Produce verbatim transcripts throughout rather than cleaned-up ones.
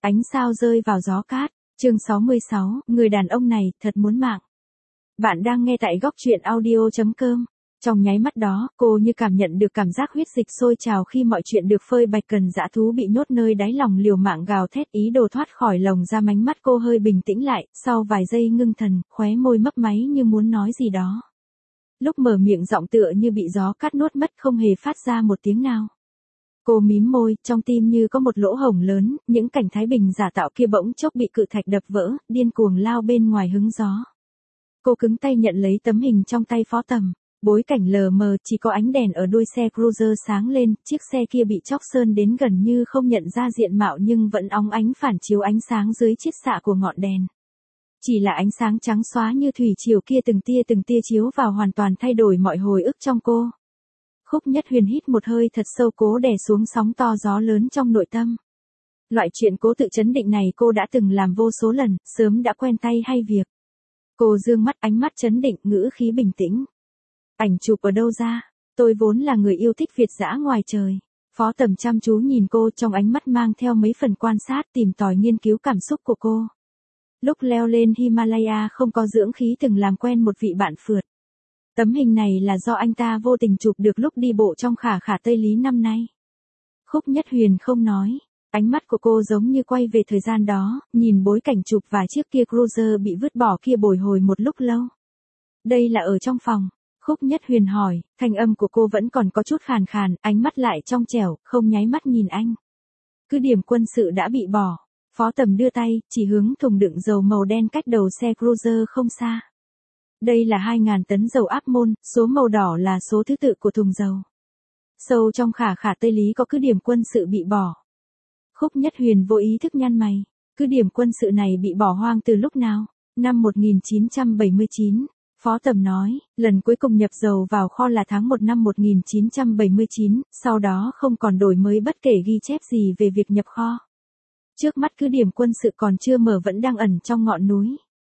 Ánh sao rơi vào gió cát, chương sáu mươi sáu, người đàn ông này thật muốn mạng. Bạn đang nghe tại góc truyện audio chấm com. Trong nháy mắt đó, cô như cảm nhận được cảm giác huyết dịch sôi trào khi mọi chuyện được phơi bạch, cần dã thú bị nhốt nơi đáy lòng liều mạng gào thét ý đồ thoát khỏi lồng giam. Ánh mắt cô hơi bình tĩnh lại, sau vài giây ngưng thần, khóe môi mấp máy như muốn nói gì đó. Lúc mở miệng giọng tựa như bị gió cắt nuốt mất, không hề phát ra một tiếng nào. Cô mím môi, trong tim như có một lỗ hổng lớn, những cảnh thái bình giả tạo kia bỗng chốc bị cự thạch đập vỡ, điên cuồng lao bên ngoài hứng gió. Cô cứng tay nhận lấy tấm hình trong tay Phó Tầm, bối cảnh lờ mờ, chỉ có ánh đèn ở đuôi xe Cruiser sáng lên, chiếc xe kia bị chóc sơn đến gần như không nhận ra diện mạo nhưng vẫn óng ánh phản chiếu ánh sáng dưới chiết xạ của ngọn đèn. Chỉ là ánh sáng trắng xóa như thủy triều kia từng tia từng tia chiếu vào hoàn toàn thay đổi mọi hồi ức trong cô. Khúc Nhất Huyền hít một hơi thật sâu, cố đè xuống sóng to gió lớn trong nội tâm. Loại chuyện cố tự chấn định này cô đã từng làm vô số lần, sớm đã quen tay hay việc. Cô dương mắt, ánh mắt chấn định, ngữ khí bình tĩnh. Ảnh chụp ở đâu ra? Tôi vốn là người yêu thích Việt dã ngoài trời. Phó Tầm chăm chú nhìn cô, trong ánh mắt mang theo mấy phần quan sát, tìm tòi nghiên cứu cảm xúc của cô. Lúc leo lên Himalaya không có dưỡng khí từng làm quen một vị bạn phượt. Tấm hình này là do anh ta vô tình chụp được lúc đi bộ trong Khả Khả Tây Lý năm nay. Khúc Nhất Huyền không nói, ánh mắt của cô giống như quay về thời gian đó, nhìn bối cảnh chụp và chiếc kia Cruiser bị vứt bỏ kia bồi hồi một lúc lâu. Đây là ở trong phòng, Khúc Nhất Huyền hỏi, thanh âm của cô vẫn còn có chút khàn khàn, ánh mắt lại trong trẻo, không nháy mắt nhìn anh. Cứ điểm quân sự đã bị bỏ, Phó Tầm đưa tay, chỉ hướng thùng đựng dầu màu đen cách đầu xe Cruiser không xa. Đây là hai nghìn tấn dầu áp môn, số màu đỏ là số thứ tự của thùng dầu. Sâu trong Khả Khả Tây Lý có cứ điểm quân sự bị bỏ. Khúc Nhất Huyền vô ý thức nhăn mày, cứ điểm quân sự này bị bỏ hoang từ lúc nào? Năm một nghìn chín trăm bảy mươi chín, Phó Tầm nói, lần cuối cùng nhập dầu vào kho là tháng một năm một nghìn chín trăm bảy mươi chín, sau đó không còn đổi mới bất kể ghi chép gì về việc nhập kho. Trước mắt cứ điểm quân sự còn chưa mở vẫn đang ẩn trong ngọn núi.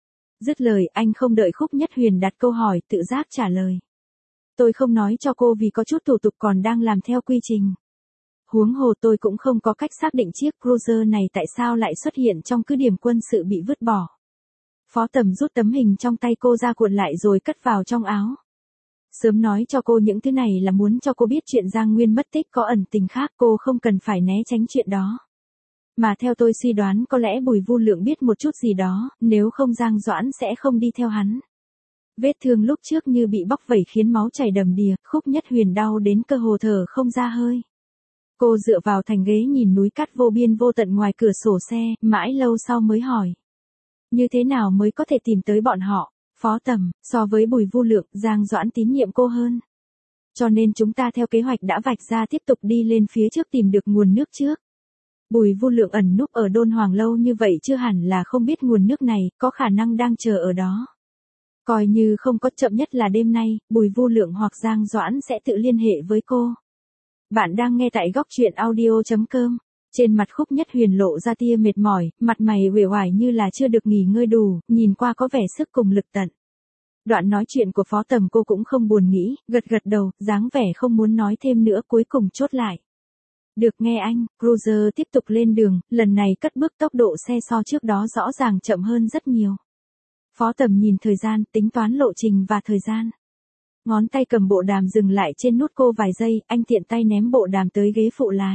Dứt lời, anh không đợi Khúc Nhất Huyền đặt câu hỏi, tự giác trả lời. Tôi không nói cho cô vì có chút thủ tục còn đang làm theo quy trình. Huống hồ tôi cũng không có cách xác định chiếc Cruiser này tại sao lại xuất hiện trong cứ điểm quân sự bị vứt bỏ. Phó Tầm rút tấm hình trong tay cô ra cuộn lại rồi cất vào trong áo. Sớm nói cho cô những thứ này là muốn cho cô biết chuyện Giang Nguyên mất tích có ẩn tình khác, cô không cần phải né tránh chuyện đó. Mà theo tôi suy đoán có lẽ Bùi Vu Lượng biết một chút gì đó, nếu không Giang Doãn sẽ không đi theo hắn. Vết thương lúc trước như bị bóc vẩy khiến máu chảy đầm đìa, Khúc Nhất Huyền đau đến cơ hồ thở không ra hơi. Cô dựa vào thành ghế nhìn núi cát vô biên vô tận ngoài cửa sổ xe, mãi lâu sau mới hỏi. Như thế nào mới có thể tìm tới bọn họ? Phó Tầm, so với Bùi Vu Lượng, Giang Doãn tín nhiệm cô hơn. Cho nên chúng ta theo kế hoạch đã vạch ra tiếp tục đi lên phía trước tìm được nguồn nước trước. Bùi Vu Lượng ẩn núp ở Đôn Hoàng lâu như vậy chưa hẳn là không biết nguồn nước này, có khả năng đang chờ ở đó. Coi như không có, chậm nhất là đêm nay, Bùi Vu Lượng hoặc Giang Doãn sẽ tự liên hệ với cô. Bạn đang nghe tại góc truyện audio chấm com. Trên mặt Khúc Nhất Huyền lộ ra tia mệt mỏi, mặt mày uể oải như là chưa được nghỉ ngơi đủ, nhìn qua có vẻ sức cùng lực tận. Đoạn nói chuyện của Phó Tầm cô cũng không buồn nghĩ, gật gật đầu, dáng vẻ không muốn nói thêm nữa, cuối cùng chốt lại. Được nghe anh, Cruiser tiếp tục lên đường, lần này cất bước tốc độ xe so trước đó rõ ràng chậm hơn rất nhiều. Phó Tầm nhìn thời gian, tính toán lộ trình và thời gian. Ngón tay cầm bộ đàm dừng lại trên nút cô vài giây, anh tiện tay ném bộ đàm tới ghế phụ lái.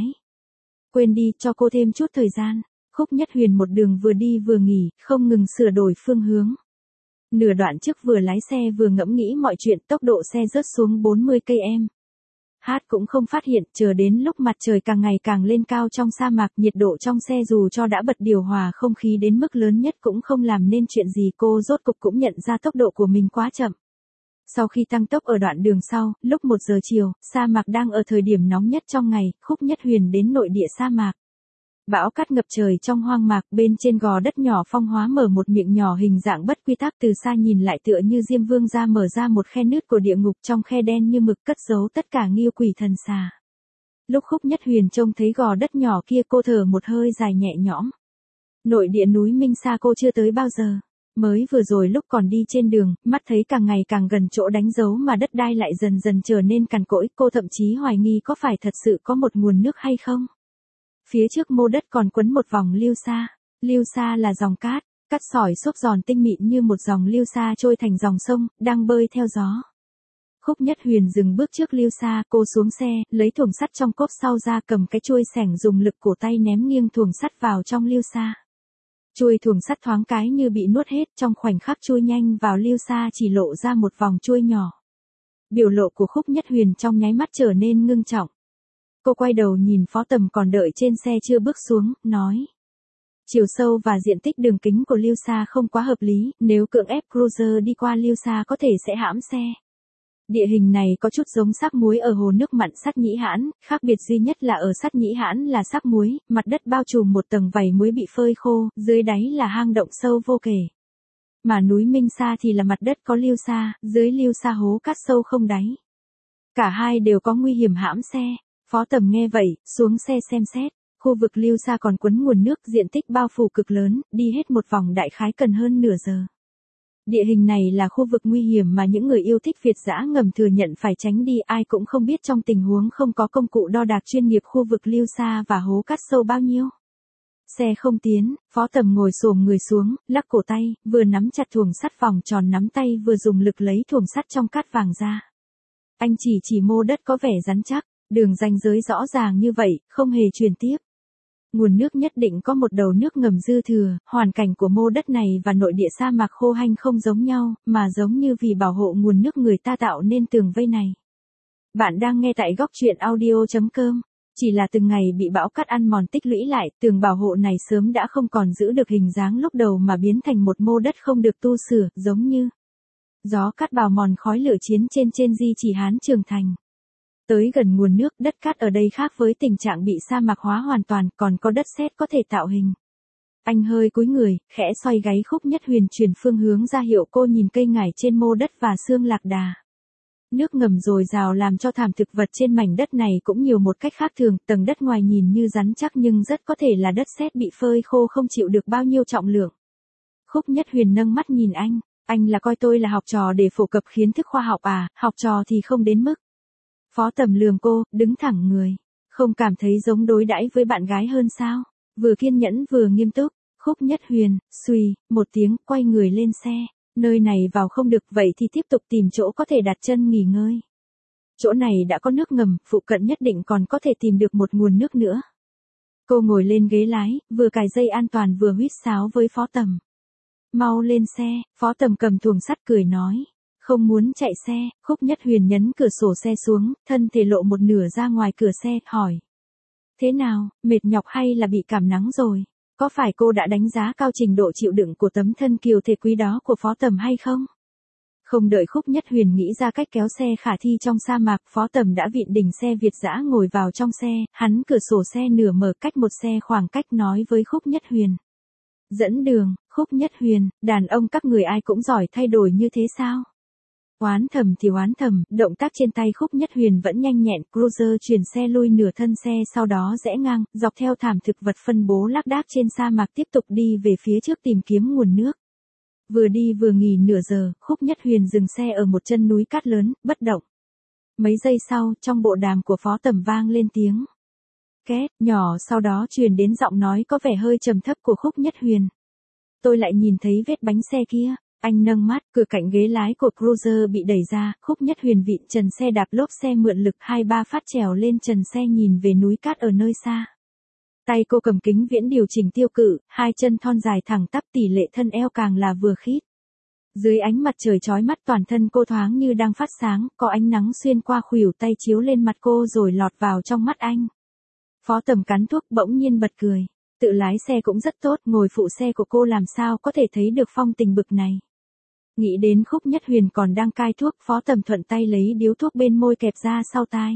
Quên đi, cho cô thêm chút thời gian. Khúc Nhất Huyền một đường vừa đi vừa nghỉ, không ngừng sửa đổi phương hướng. Nửa đoạn trước vừa lái xe vừa ngẫm nghĩ mọi chuyện, tốc độ xe rớt xuống bốn mươi ki lô mét. Hát cũng không phát hiện, chờ đến lúc mặt trời càng ngày càng lên cao trong sa mạc, nhiệt độ trong xe dù cho đã bật điều hòa không khí đến mức lớn nhất cũng không làm nên chuyện gì, cô rốt cục cũng nhận ra tốc độ của mình quá chậm. Sau khi tăng tốc ở đoạn đường sau, lúc một giờ chiều, sa mạc đang ở thời điểm nóng nhất trong ngày, Khúc Nhất Huyền đến nội địa sa mạc. Bão cát ngập trời trong hoang mạc, bên trên gò đất nhỏ phong hóa mở một miệng nhỏ hình dạng bất quy tắc, từ xa nhìn lại tựa như Diêm Vương ra mở ra một khe nứt của địa ngục, trong khe đen như mực cất giấu tất cả ngưu quỷ thần xà. Lúc Khúc Nhất Huyền trông thấy gò đất nhỏ kia cô thở một hơi dài nhẹ nhõm. Nội địa núi Minh Sa cô chưa tới bao giờ. Mới vừa rồi lúc còn đi trên đường, mắt thấy càng ngày càng gần chỗ đánh dấu mà đất đai lại dần dần trở nên cằn cỗi, cô thậm chí hoài nghi có phải thật sự có một nguồn nước hay không. Phía trước mô đất còn quấn một vòng lưu sa. Lưu sa là dòng cát, cát sỏi xốp giòn tinh mịn như một dòng lưu sa trôi thành dòng sông, đang bơi theo gió. Khúc Nhất Huyền dừng bước trước lưu sa, cô xuống xe, lấy thuồng sắt trong cốp sau ra, cầm cái chuôi xẻng dùng lực cổ tay ném nghiêng thuồng sắt vào trong lưu sa. Chuôi thuồng sắt thoáng cái như bị nuốt hết, trong khoảnh khắc chui nhanh vào lưu sa chỉ lộ ra một vòng chuôi nhỏ. Biểu lộ của Khúc Nhất Huyền trong nháy mắt trở nên ngưng trọng. Cô quay đầu nhìn Phó Tầm còn đợi trên xe chưa bước xuống, nói. Chiều sâu và diện tích đường kính của lưu sa không quá hợp lý, nếu cưỡng ép cruiser đi qua lưu sa có thể sẽ hãm xe. Địa hình này có chút giống Sáp Muối ở hồ nước mặn Sắt Nhĩ Hãn, khác biệt duy nhất là ở Sắt Nhĩ Hãn là Sáp Muối, mặt đất bao trùm một tầng vảy muối bị phơi khô, dưới đáy là hang động sâu vô kể. Mà núi Minh Sa thì là mặt đất có lưu sa, dưới lưu sa hố cát sâu không đáy. Cả hai đều có nguy hiểm hãm xe. Phó Tầm nghe vậy, xuống xe xem xét. Khu vực lưu sa còn quấn nguồn nước, diện tích bao phủ cực lớn, đi hết một vòng đại khái cần hơn nửa giờ. Địa hình này là khu vực nguy hiểm mà những người yêu thích Việt dã ngầm thừa nhận phải tránh đi, ai cũng không biết trong tình huống không có công cụ đo đạc chuyên nghiệp khu vực lưu sa và hố cát sâu bao nhiêu. Xe không tiến, Phó Tầm ngồi xổm người xuống, lắc cổ tay, vừa nắm chặt thuồng sắt vòng tròn nắm tay vừa dùng lực lấy thuồng sắt trong cát vàng ra. Anh chỉ chỉ mô đất có vẻ rắn chắc, đường ranh giới rõ ràng như vậy, không hề truyền tiếp. Nguồn nước nhất định có một đầu nước ngầm dư thừa, hoàn cảnh của mô đất này và nội địa sa mạc khô hanh không giống nhau, mà giống như vì bảo hộ nguồn nước người ta tạo nên tường vây này. Bạn đang nghe tại góc truyện audio chấm com. Chỉ là từng ngày bị bão cát ăn mòn tích lũy lại, tường bảo hộ này sớm đã không còn giữ được hình dáng lúc đầu mà biến thành một mô đất không được tu sửa, giống như gió cát bào mòn khói lửa chiến trên trên di chỉ Hán Trường Thành. Tới gần nguồn nước, đất cát ở đây khác với tình trạng bị sa mạc hóa hoàn toàn, còn có đất sét có thể tạo hình. Anh hơi cúi người, khẽ xoay gáy. Khúc Nhất Huyền chuyển phương hướng ra hiệu cô nhìn cây ngải trên mô đất và xương lạc đà. Nước ngầm dồi dào làm cho thảm thực vật trên mảnh đất này cũng nhiều một cách khác thường, tầng đất ngoài nhìn như rắn chắc nhưng rất có thể là đất sét bị phơi khô không chịu được bao nhiêu trọng lượng. Khúc Nhất Huyền nâng mắt nhìn anh, anh là coi tôi là học trò để phổ cập kiến thức khoa học à, học trò thì không đến mức. Phó Tầm lườm cô, đứng thẳng người, không cảm thấy giống đối đãi với bạn gái hơn sao, vừa kiên nhẫn vừa nghiêm túc. Khúc Nhất Huyền, suy, một tiếng, quay người lên xe. Nơi này vào không được, vậy thì tiếp tục tìm chỗ có thể đặt chân nghỉ ngơi. Chỗ này đã có nước ngầm, phụ cận nhất định còn có thể tìm được một nguồn nước nữa. Cô ngồi lên ghế lái, vừa cài dây an toàn vừa huýt sáo với Phó Tầm. Mau lên xe, Phó Tầm cầm thuồng sắt cười nói. Không muốn chạy xe. Khúc Nhất Huyền nhấn cửa sổ xe xuống, thân thể lộ một nửa ra ngoài cửa xe, hỏi. Thế nào, mệt nhọc hay là bị cảm nắng rồi? Có phải cô đã đánh giá cao trình độ chịu đựng của tấm thân kiều thể quý đó của Phó Tầm hay không? Không đợi Khúc Nhất Huyền nghĩ ra cách kéo xe khả thi trong sa mạc, Phó Tầm đã vịn đỉnh xe Việt dã ngồi vào trong xe, hắn cửa sổ xe nửa mở cách một xe khoảng cách nói với Khúc Nhất Huyền. Dẫn đường. Khúc Nhất Huyền, đàn ông các người ai cũng giỏi thay đổi như thế sao? Oán thầm thì oán thầm, động tác trên tay Khúc Nhất Huyền vẫn nhanh nhẹn, cruiser chuyển xe lui nửa thân xe sau đó rẽ ngang, dọc theo thảm thực vật phân bố lác đác trên sa mạc tiếp tục đi về phía trước tìm kiếm nguồn nước. Vừa đi vừa nghỉ nửa giờ, Khúc Nhất Huyền dừng xe ở một chân núi cát lớn, bất động. Mấy giây sau, trong bộ đàm của Phó Tầm vang lên tiếng két nhỏ, sau đó truyền đến giọng nói có vẻ hơi trầm thấp của Khúc Nhất Huyền. Tôi lại nhìn thấy vết bánh xe kia. Anh nâng mắt, cửa cạnh ghế lái của cruiser bị đẩy ra, Khúc Nhất Huyền vịn trần xe đạp lốp xe mượn lực hai ba phát trèo lên trần xe nhìn về núi cát ở nơi xa. Tay cô cầm kính viễn điều chỉnh tiêu cự, hai chân thon dài thẳng tắp, tỷ lệ thân eo càng là vừa khít. Dưới ánh mặt trời chói mắt toàn thân cô thoáng như đang phát sáng, có ánh nắng xuyên qua khuỷu tay chiếu lên mặt cô rồi lọt vào trong mắt anh. Phó Tầm cắn thuốc bỗng nhiên bật cười. Tự lái xe cũng rất tốt, ngồi phụ xe của cô làm sao có thể thấy được phong tình bực này. Nghĩ đến Khúc Nhất Huyền còn đang cai thuốc, Phó Tầm thuận tay lấy điếu thuốc bên môi kẹp ra sau tai.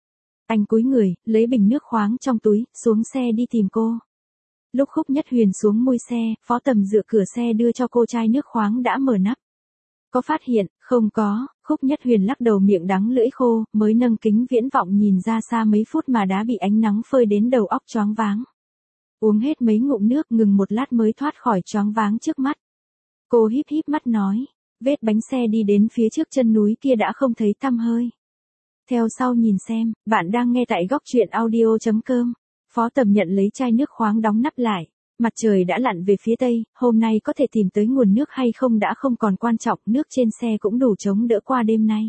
Anh cúi người, lấy bình nước khoáng trong túi, xuống xe đi tìm cô. Lúc Khúc Nhất Huyền xuống mui xe, Phó Tầm dựa cửa xe đưa cho cô chai nước khoáng đã mở nắp. Có phát hiện, không có, Khúc Nhất Huyền lắc đầu miệng đắng lưỡi khô, mới nâng kính viễn vọng nhìn ra xa mấy phút mà đã bị ánh nắng phơi đến đầu óc choáng váng. Uống hết mấy ngụm nước, ngừng một lát mới thoát khỏi choáng váng trước mắt. Cô híp híp mắt nói, vết bánh xe đi đến phía trước chân núi kia đã không thấy tăm hơi. Theo sau nhìn xem, bạn đang nghe tại góc truyện audio chấm com. Phó Tầm nhận lấy chai nước khoáng đóng nắp lại. Mặt trời đã lặn về phía tây, hôm nay có thể tìm tới nguồn nước hay không đã không còn quan trọng, nước trên xe cũng đủ chống đỡ qua đêm nay.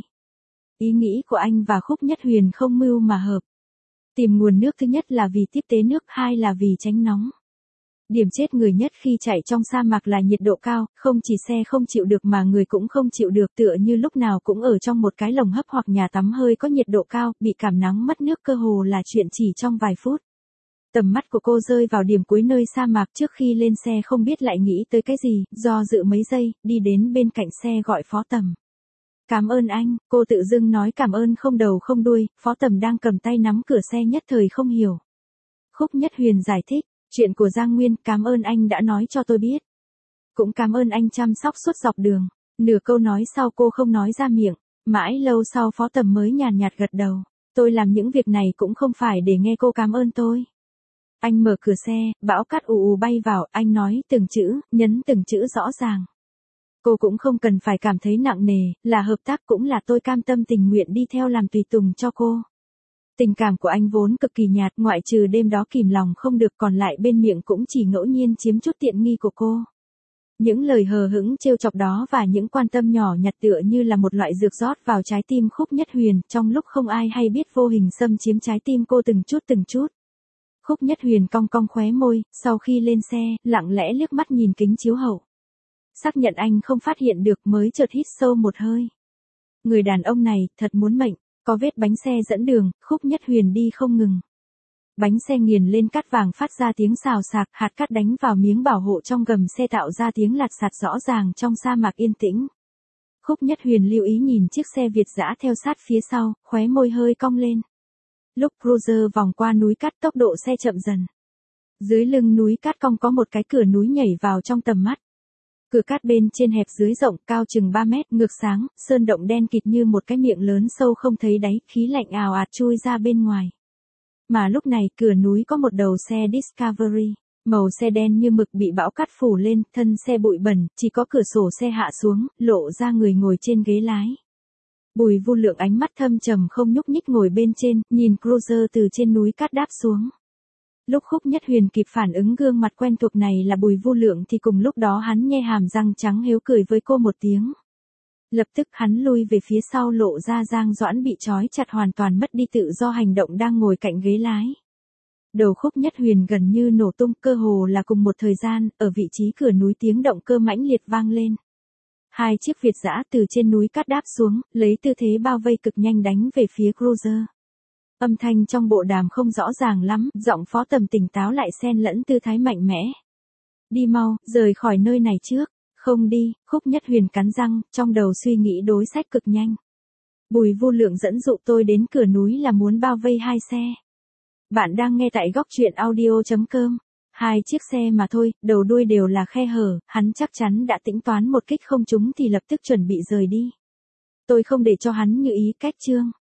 Ý nghĩ của anh và Khúc Nhất Huyền không mưu mà hợp. Tìm nguồn nước thứ nhất là vì tiếp tế nước, hai là vì tránh nóng. Điểm chết người nhất khi chạy trong sa mạc là nhiệt độ cao, không chỉ xe không chịu được mà người cũng không chịu được, tựa như lúc nào cũng ở trong một cái lồng hấp hoặc nhà tắm hơi có nhiệt độ cao, bị cảm nắng mất nước cơ hồ là chuyện chỉ trong vài phút. Tầm mắt của cô rơi vào điểm cuối nơi sa mạc, trước khi lên xe không biết lại nghĩ tới cái gì, do dự mấy giây, đi đến bên cạnh xe gọi Phó Tầm. Cảm ơn anh, cô tự dưng nói cảm ơn không đầu không đuôi, Phó Tầm đang cầm tay nắm cửa xe nhất thời không hiểu. Khúc Nhất Huyền giải thích, chuyện của Giang Nguyên, cảm ơn anh đã nói cho tôi biết. Cũng cảm ơn anh chăm sóc suốt dọc đường. Nửa câu nói sau cô không nói ra miệng, mãi lâu sau Phó Tầm mới nhàn nhạt gật đầu. Tôi làm những việc này cũng không phải để nghe cô cảm ơn tôi. Anh mở cửa xe, bão cát ù ù bay vào, anh nói từng chữ, nhấn từng chữ rõ ràng. Cô cũng không cần phải cảm thấy nặng nề, là hợp tác cũng là tôi cam tâm tình nguyện đi theo làm tùy tùng cho cô. Tình cảm của anh vốn cực kỳ nhạt, ngoại trừ đêm đó kìm lòng không được, còn lại bên miệng cũng chỉ ngẫu nhiên chiếm chút tiện nghi của cô. Những lời hờ hững trêu chọc đó và những quan tâm nhỏ nhặt tựa như là một loại dược rót vào trái tim Khúc Nhất Huyền, trong lúc không ai hay biết vô hình xâm chiếm trái tim cô từng chút từng chút. Khúc Nhất Huyền cong cong khóe môi, sau khi lên xe, lặng lẽ liếc mắt nhìn kính chiếu hậu. Xác nhận anh không phát hiện được mới chợt hít sâu một hơi. Người đàn ông này, thật muốn mệnh, có vết bánh xe dẫn đường, Khúc Nhất Huyền đi không ngừng. Bánh xe nghiền lên cát vàng phát ra tiếng xào xạc, hạt cát đánh vào miếng bảo hộ trong gầm xe tạo ra tiếng lạt sạt rõ ràng trong sa mạc yên tĩnh. Khúc Nhất Huyền lưu ý nhìn chiếc xe Việt dã theo sát phía sau, khóe môi hơi cong lên. Lúc Cruiser vòng qua núi cát tốc độ xe chậm dần. Dưới lưng núi cát cong có một cái cửa núi nhảy vào trong tầm mắt. Cửa cát bên trên hẹp dưới rộng, cao chừng ba mét, ngược sáng, sơn động đen kịt như một cái miệng lớn sâu không thấy đáy, khí lạnh ào ạt chui ra bên ngoài. Mà lúc này, cửa núi có một đầu xe Discovery, màu xe đen như mực bị bão cát phủ lên, thân xe bụi bẩn, chỉ có cửa sổ xe hạ xuống, lộ ra người ngồi trên ghế lái. Bùi Vu Lượng ánh mắt thâm trầm không nhúc nhích ngồi bên trên, nhìn Cruiser từ trên núi cát đáp xuống. Lúc Khúc Nhất Huyền kịp phản ứng gương mặt quen thuộc này là Bùi Vu Lượng thì cùng lúc đó hắn nhe hàm răng trắng hiếu cười với cô một tiếng. Lập tức hắn lui về phía sau lộ ra Giang Doãn bị trói chặt hoàn toàn mất đi tự do hành động đang ngồi cạnh ghế lái. Đầu Khúc Nhất Huyền gần như nổ tung, cơ hồ là cùng một thời gian, ở vị trí cửa núi tiếng động cơ mãnh liệt vang lên. Hai chiếc Việt dã từ trên núi cát đáp xuống, lấy tư thế bao vây cực nhanh đánh về phía Cruiser. Âm thanh trong bộ đàm không rõ ràng lắm, giọng Phó Tầm tỉnh táo lại xen lẫn tư thái mạnh mẽ. Đi mau, rời khỏi nơi này trước. Không đi, Khúc Nhất Huyền cắn răng, trong đầu suy nghĩ đối sách cực nhanh. Bùi Vu Lượng dẫn dụ tôi đến cửa núi là muốn bao vây hai xe. Bạn đang nghe tại góc truyện audio chấm com. Hai chiếc xe mà thôi, đầu đuôi đều là khe hở, hắn chắc chắn đã tính toán một kích không trúng thì lập tức chuẩn bị rời đi. Tôi không để cho hắn như ý, cách chương.